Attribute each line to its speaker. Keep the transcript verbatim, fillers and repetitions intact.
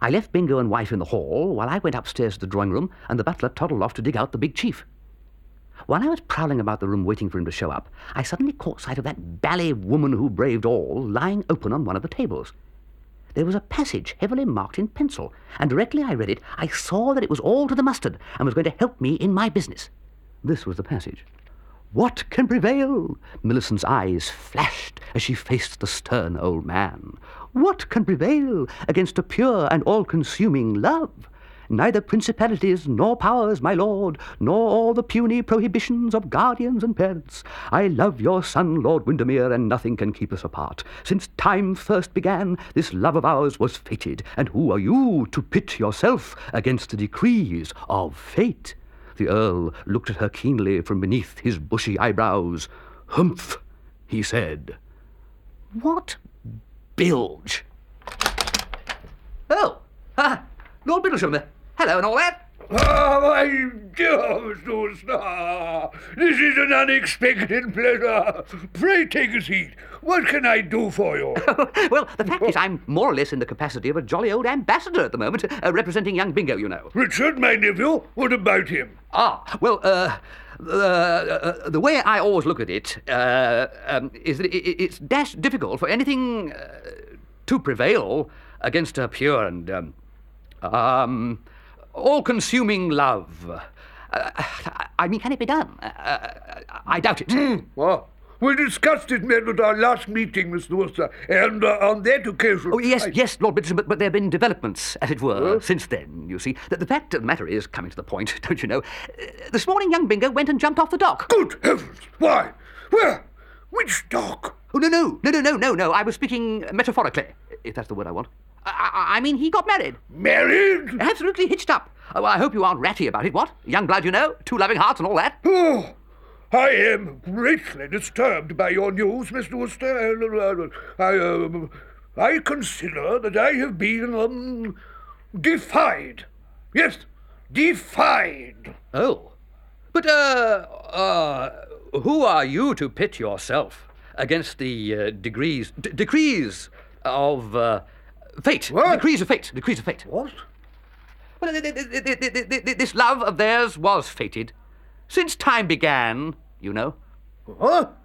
Speaker 1: I left Bingo and wife in the hall while I went upstairs to the drawing room and the butler toddled off to dig out the big chief. While I was prowling about the room waiting for him to show up, I suddenly caught sight of that bally woman who braved all lying open on one of the tables. There was a passage heavily marked in pencil, and directly I read it, I saw that it was all to the mustard and was going to help me in my business. This was the passage. "What can prevail?" Millicent's eyes flashed as she faced the stern old man. "What can prevail against a pure and all-consuming love? Neither principalities nor powers, my lord, nor all the puny prohibitions of guardians and parents. I love your son, Lord Windermere, and nothing can keep us apart. Since time first began, this love of ours was fated, and who are you to pit yourself against the decrees of fate?" The Earl looked at her keenly from beneath his bushy eyebrows. "Humph," he said. "What bilge?" "Oh, ah, Lord Bittlesham. Hello and all that."
Speaker 2: Ah, my dear Mister Worcester, this is an unexpected pleasure. Pray take a seat. What can I do for you?
Speaker 1: Well, the fact is I'm more or less in the capacity of a jolly old ambassador at the moment, uh, representing young Bingo, you know.
Speaker 2: Richard, my nephew, what about him?
Speaker 1: Ah, well, uh... Uh, uh, the way I always look at it uh, um, is that it, it's dashed difficult for anything uh, to prevail against a pure and um, um, all-consuming love. Uh, I mean, can it be done? Uh, I doubt it.
Speaker 2: Mm, well, we discussed it, men, at our last meeting, Mister Worcester, and uh, on that occasion...
Speaker 1: Oh, yes,
Speaker 2: I...
Speaker 1: yes, Lord Bitterson, but, but there have been developments, as it were,
Speaker 2: Huh?
Speaker 1: since then, you see. The, the fact of the matter is, coming to the point, don't you know, uh, this morning young Bingo went and jumped off the dock.
Speaker 2: Good heavens! Why? Where? Which dock?
Speaker 1: Oh, no, no, no, no, no, no, no. I was speaking metaphorically, if that's the word I want. I, I, I mean, he got married.
Speaker 2: Married?
Speaker 1: Absolutely hitched up. Oh, I hope you aren't ratty about it, what? Young blood, you know, two loving hearts and all that.
Speaker 2: Oh, I am greatly disturbed by your news, Mister Worcester. I, uh, I consider that I have been, um, defied. Yes, defied.
Speaker 1: Oh. But, uh, uh, who are you to pit yourself against the uh, degrees, d- decrees of, uh, fate?
Speaker 2: What?
Speaker 1: Decrees of fate, decrees of fate.
Speaker 2: What?
Speaker 1: Well, th- th- th- th- th- th- th- this love of theirs was fated. Since time began, you know.
Speaker 2: Huh?